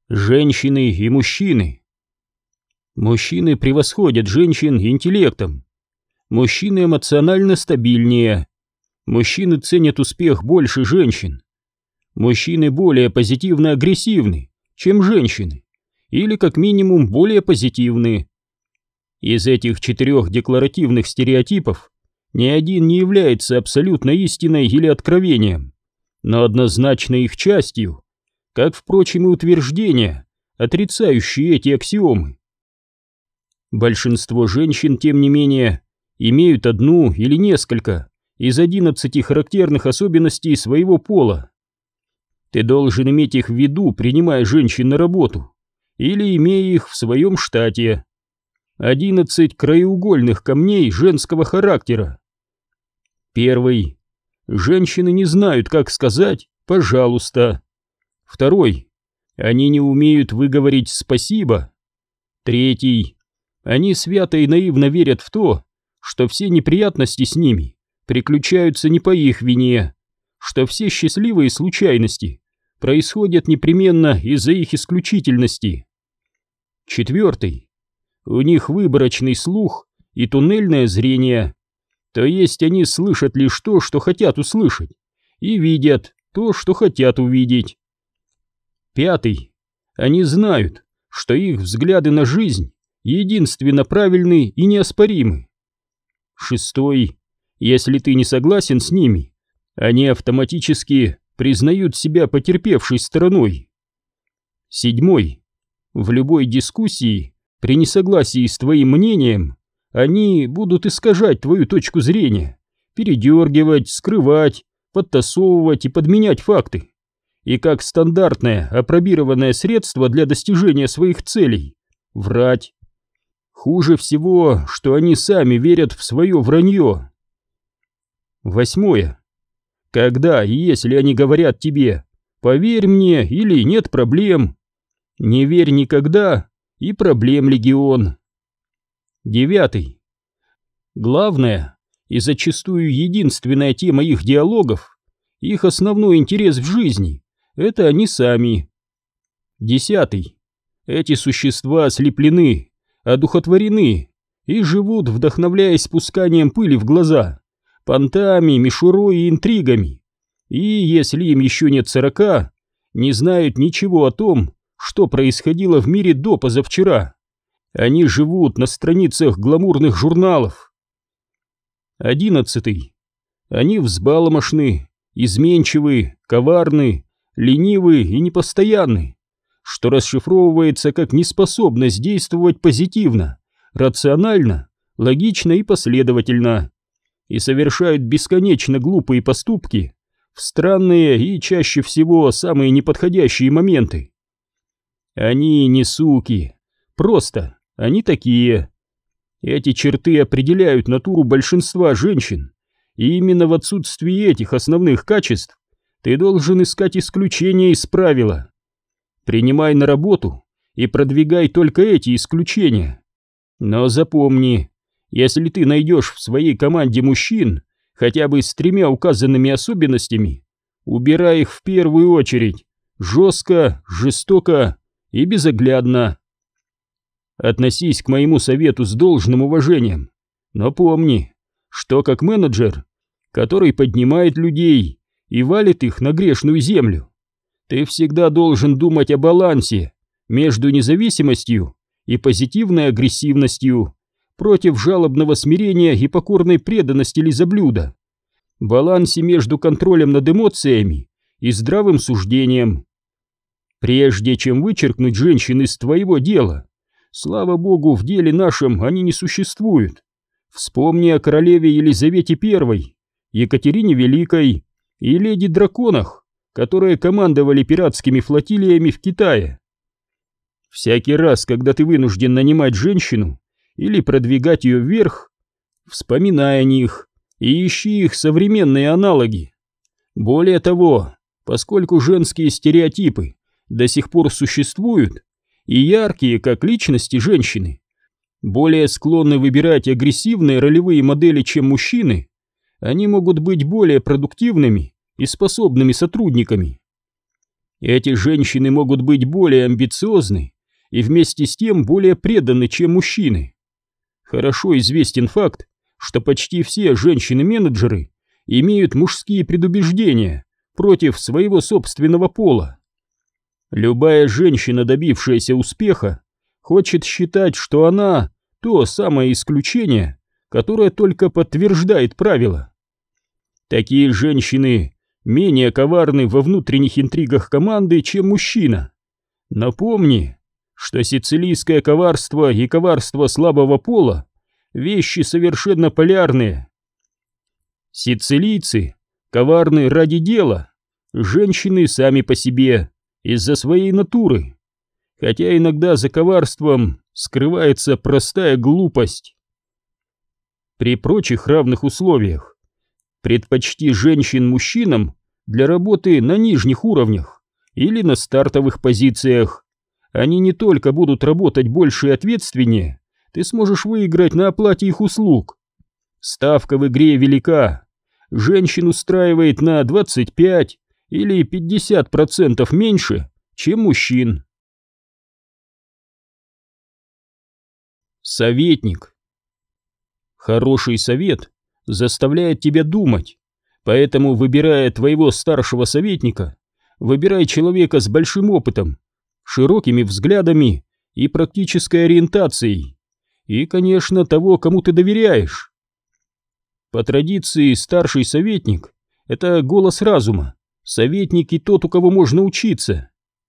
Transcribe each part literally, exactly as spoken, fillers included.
Женщины и мужчины. Мужчины превосходят женщин интеллектом. Мужчины эмоционально стабильнее. Мужчины ценят успех больше женщин. Мужчины более позитивно-агрессивны, чем женщины, или как минимум более позитивны. Из этих четырех декларативных стереотипов ни один не является абсолютной истиной или откровением, но однозначно их частью, как, впрочем, и утверждения, отрицающие эти аксиомы. Большинство женщин, тем не менее, имеют одну или несколько из одиннадцати характерных особенностей своего пола. Ты должен иметь их в виду, принимая женщин на работу, или имея их в своем штате. Одиннадцать краеугольных камней женского характера. Первый. Женщины не знают, как сказать «пожалуйста». Второй. Они не умеют выговорить «спасибо». Третий. Они свято и наивно верят в то, что все неприятности с ними приключаются не по их вине, что все счастливые случайности происходят непременно из-за их исключительности. Четвертый. У них выборочный слух и туннельное зрение, то есть они слышат лишь то, что хотят услышать, и видят то, что хотят увидеть. Пятый. Они знают, что их взгляды на жизнь единственно правильны и неоспоримы. Шестой. Если ты не согласен с ними, они автоматически признают себя потерпевшей стороной. Седьмой. В любой дискуссии, при несогласии с твоим мнением, они будут искажать твою точку зрения, передергивать, скрывать, подтасовывать и подменять факты. И как стандартное апробированное средство для достижения своих целей – врать. Хуже всего, что они сами верят в свое вранье. Восьмое. Когда и если они говорят тебе «поверь мне» или «нет проблем», не верь никогда, и проблем легион. Девятый. Главное и зачастую единственная тема их диалогов, их основной интерес в жизни – это они сами. Десятый. Эти существа ослеплены, одухотворены и живут, вдохновляясь спусканием пыли в глаза, понтами, мишурой и интригами. И если им еще нет сорока, не знают ничего о том, что происходило в мире до позавчера. Они живут на страницах гламурных журналов. Одиннадцатый. Они взбаломошны, изменчивы, коварны, ленивы и непостоянны, что расшифровывается как неспособность действовать позитивно, рационально, логично и последовательно, и совершают бесконечно глупые поступки в странные и чаще всего самые неподходящие моменты. Они не суки, просто они такие. Эти черты определяют натуру большинства женщин, и именно в отсутствии этих основных качеств ты должен искать исключения из правила. Принимай на работу и продвигай только эти исключения. Но запомни, если ты найдешь в своей команде мужчин хотя бы с тремя указанными особенностями, убирай их в первую очередь, жестко, жестоко и безоглядно. Относись к моему совету с должным уважением, но помни, что как менеджер, который поднимает людей и валит их на грешную землю, ты всегда должен думать о балансе между независимостью и позитивной агрессивностью против жалобного смирения и покорной преданности лизоблюда, балансе между контролем над эмоциями и здравым суждением. Прежде чем вычеркнуть женщин из твоего дела, слава богу, в деле нашем они не существуют. Вспомни о королеве Елизавете Первой, Екатерине Великой и леди-драконах, которые командовали пиратскими флотилиями в Китае. Всякий раз, когда ты вынужден нанимать женщину или продвигать ее вверх, вспоминай о них и ищи их современные аналоги. Более того, поскольку женские стереотипы до сих пор существуют, и яркие, как личности женщины, более склонны выбирать агрессивные ролевые модели, чем мужчины, они могут быть более продуктивными и способными сотрудниками. Эти женщины могут быть более амбициозны и вместе с тем более преданы, чем мужчины. Хорошо известен факт, что почти все женщины-менеджеры имеют мужские предубеждения против своего собственного пола. Любая женщина, добившаяся успеха, хочет считать, что она то самое исключение, которое только подтверждает правило. Такие женщины менее коварны во внутренних интригах команды, чем мужчина. Напомни, что сицилийское коварство и коварство слабого пола – вещи совершенно полярные. Сицилийцы коварны ради дела, женщины сами по себе, из-за своей натуры, хотя иногда за коварством скрывается простая глупость. При прочих равных условиях предпочти женщин мужчинам для работы на нижних уровнях или на стартовых позициях. Они не только будут работать больше и ответственнее, ты сможешь выиграть на оплате их услуг. Ставка в игре велика. Женщин устраивает на двадцать пять или пятьдесят процентов меньше, чем мужчин. Советник. Хороший совет заставляет тебя думать, поэтому, выбирая твоего старшего советника, выбирай человека с большим опытом, широкими взглядами и практической ориентацией, и, конечно, того, кому ты доверяешь. По традиции, старший советник – это голос разума, советник и тот, у кого можно учиться.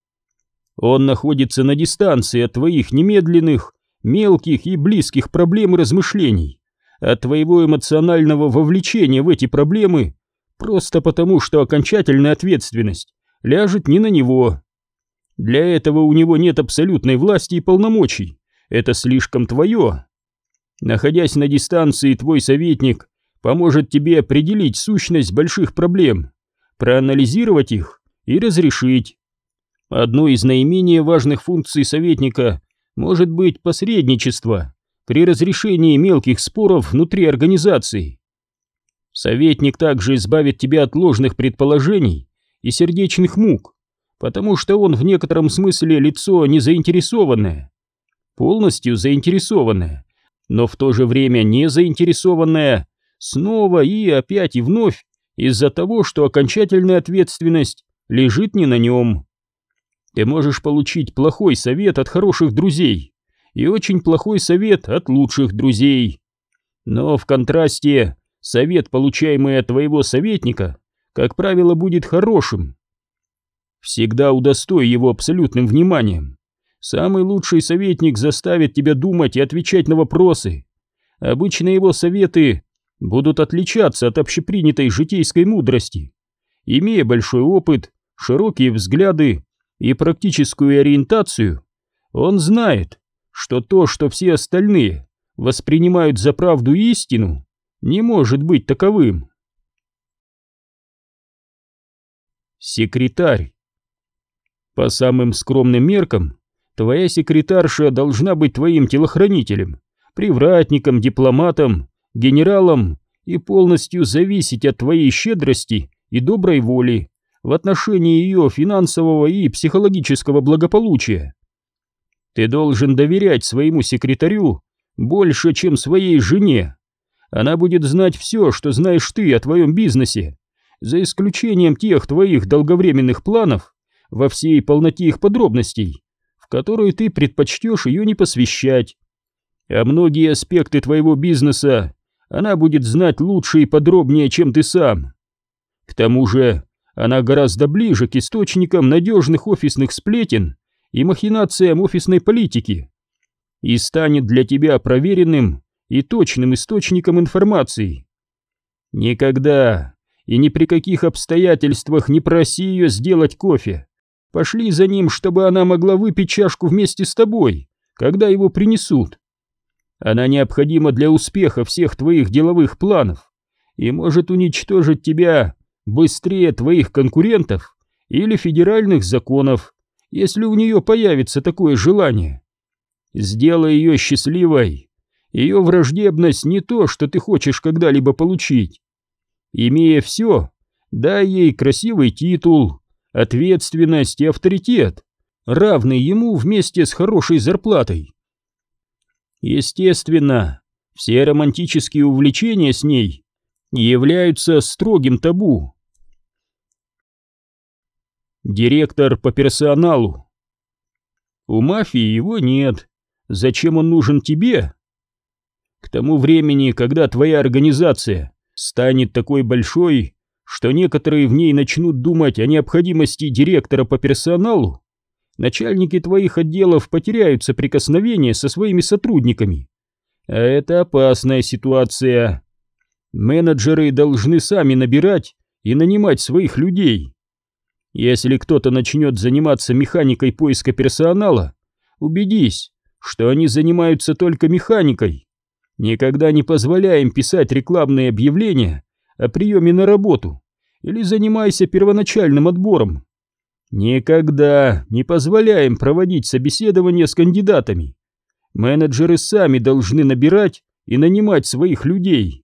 Он находится на дистанции от твоих немедленных, мелких и близких проблем и размышлений, от твоего эмоционального вовлечения в эти проблемы, просто потому, что окончательная ответственность ляжет не на него. Для этого у него нет абсолютной власти и полномочий, это слишком твое. Находясь на дистанции, твой советник поможет тебе определить сущность больших проблем, проанализировать их и разрешить. Одной из наименее важных функций советника может быть посредничество при разрешении мелких споров внутри организации. Советник также избавит тебя от ложных предположений и сердечных мук, потому что он в некотором смысле лицо не заинтересованное, полностью заинтересованное, но в то же время не заинтересованное снова и опять и вновь из-за того, что окончательная ответственность лежит не на нем. Ты можешь получить плохой совет от хороших друзей и очень плохой совет от лучших друзей. Но в контрасте совет, получаемый от твоего советника, как правило, будет хорошим. Всегда удостой его абсолютным вниманием. Самый лучший советник заставит тебя думать и отвечать на вопросы. Обычно его советы будут отличаться от общепринятой житейской мудрости. Имея большой опыт, широкие взгляды и практическую ориентацию, он знает, что то, что все остальные воспринимают за правду и истину, не может быть таковым. Секретарь. По самым скромным меркам, твоя секретарша должна быть твоим телохранителем, привратником, дипломатом, генералом и полностью зависеть от твоей щедрости и доброй воли в отношении ее финансового и психологического благополучия. Ты должен доверять своему секретарю больше, чем своей жене. Она будет знать все, что знаешь ты о твоем бизнесе, за исключением тех твоих долговременных планов во всей полноте их подробностей, в которые ты предпочтешь ее не посвящать. А многие аспекты твоего бизнеса она будет знать лучше и подробнее, чем ты сам. К тому же она гораздо ближе к источникам надежных офисных сплетен и махинациям офисной политики и станет для тебя проверенным и точным источником информации. Никогда и ни при каких обстоятельствах не проси ее сделать кофе. Пошли за ним, чтобы она могла выпить чашку вместе с тобой, когда его принесут. Она необходима для успеха всех твоих деловых планов и может уничтожить тебя быстрее твоих конкурентов или федеральных законов, если у нее появится такое желание. Сделай ее счастливой. Ее враждебность не то, что ты хочешь когда-либо получить. Имея все, дай ей красивый титул, ответственность и авторитет, равный ему вместе с хорошей зарплатой. Естественно, все романтические увлечения с ней являются строгим табу. Директор по персоналу. У мафии его нет. Зачем он нужен тебе? К тому времени, когда твоя организация станет такой большой, что некоторые в ней начнут думать о необходимости директора по персоналу, начальники твоих отделов потеряют соприкосновение со своими сотрудниками. А это опасная ситуация. Менеджеры должны сами набирать и нанимать своих людей. Если кто-то начнет заниматься механикой поиска персонала, убедись, что они занимаются только механикой. Никогда не позволяй им писать рекламные объявления о приеме на работу или занимайся первоначальным отбором. Никогда не позволяем проводить собеседования с кандидатами. Менеджеры сами должны набирать и нанимать своих людей.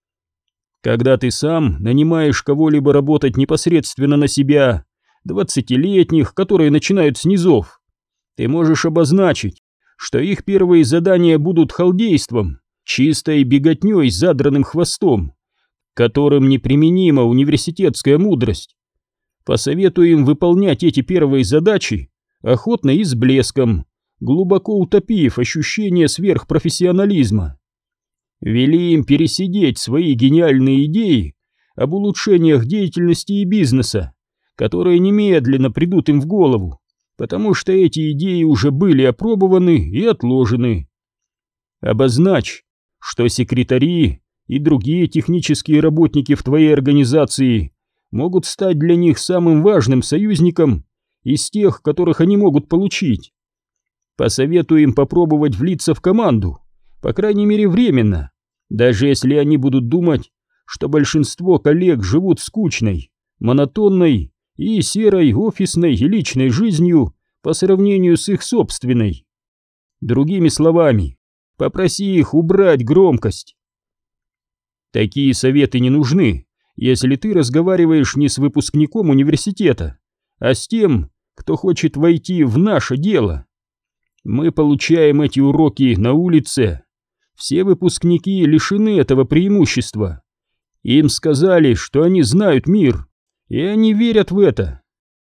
Когда ты сам нанимаешь кого-либо работать непосредственно на себя, двадцатилетних, которые начинают с низов, ты можешь обозначить, что их первые задания будут халдейством, чистой беготней с задранным хвостом, которым неприменима университетская мудрость. Посоветуй им выполнять эти первые задачи охотно и с блеском, глубоко утопив ощущение сверхпрофессионализма. Вели им пересидеть свои гениальные идеи об улучшениях деятельности и бизнеса, которые немедленно придут им в голову, потому что эти идеи уже были опробованы и отложены. Обозначь, что секретари и другие технические работники в твоей организации могут стать для них самым важным союзником из тех, которых они могут получить. Посоветуй им попробовать влиться в команду, по крайней мере временно, даже если они будут думать, что большинство коллег живут скучной, монотонной и серой офисной и личной жизнью по сравнению с их собственной. Другими словами, попроси их убрать громкость. Такие советы не нужны, если ты разговариваешь не с выпускником университета, а с тем, кто хочет войти в наше дело. Мы получаем эти уроки на улице. Все выпускники лишены этого преимущества. Им сказали, что они знают мир, и они верят в это.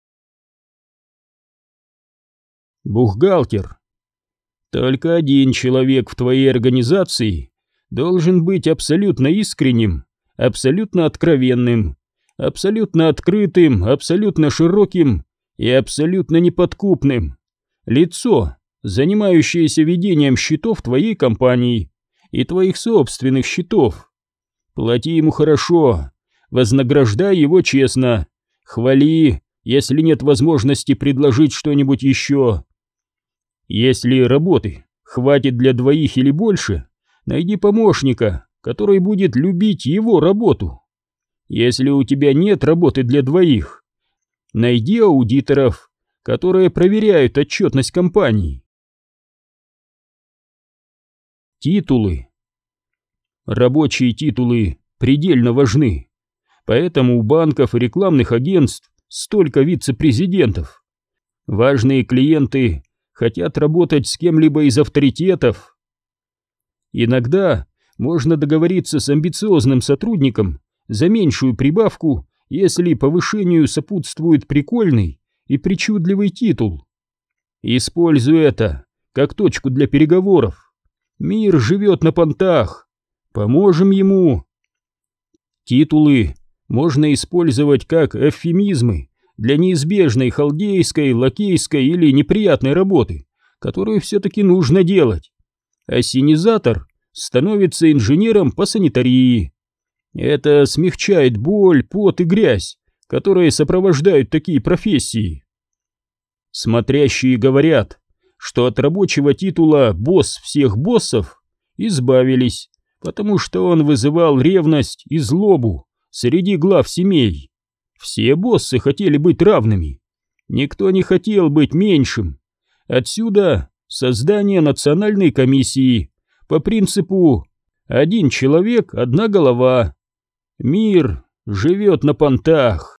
Бухгалтер. Только один человек в твоей организации должен быть абсолютно искренним, абсолютно откровенным, абсолютно открытым, абсолютно широким и абсолютно неподкупным. Лицо, занимающееся ведением счетов твоей компании и твоих собственных счетов. Плати ему хорошо, вознаграждай его честно, хвали, если нет возможности предложить что-нибудь еще. Если работы хватит для двоих или больше, найди помощника, который будет любить его работу. Если у тебя нет работы для двоих, найди аудиторов, которые проверяют отчетность компании. Титулы. Рабочие титулы предельно важны, поэтому у банков и рекламных агентств столько вице-президентов. Важные клиенты хотят работать с кем-либо из авторитетов. Иногда можно договориться с амбициозным сотрудником за меньшую прибавку, если повышению сопутствует прикольный и причудливый титул. Используй это как точку для переговоров. Мир живет на понтах. Поможем ему. Титулы можно использовать как эвфемизмы для неизбежной халдейской, лакейской или неприятной работы, которую все-таки нужно делать. Ассенизатор становится инженером по санитарии. Это смягчает боль, пот и грязь, которые сопровождают такие профессии. Смотрящие говорят, что от рабочего титула «босс всех боссов» избавились, потому что он вызывал ревность и злобу среди глав семей. Все боссы хотели быть равными, никто не хотел быть меньшим. Отсюда создание национальной комиссии по принципу «один человек, одна голова». Мир живет на понтах.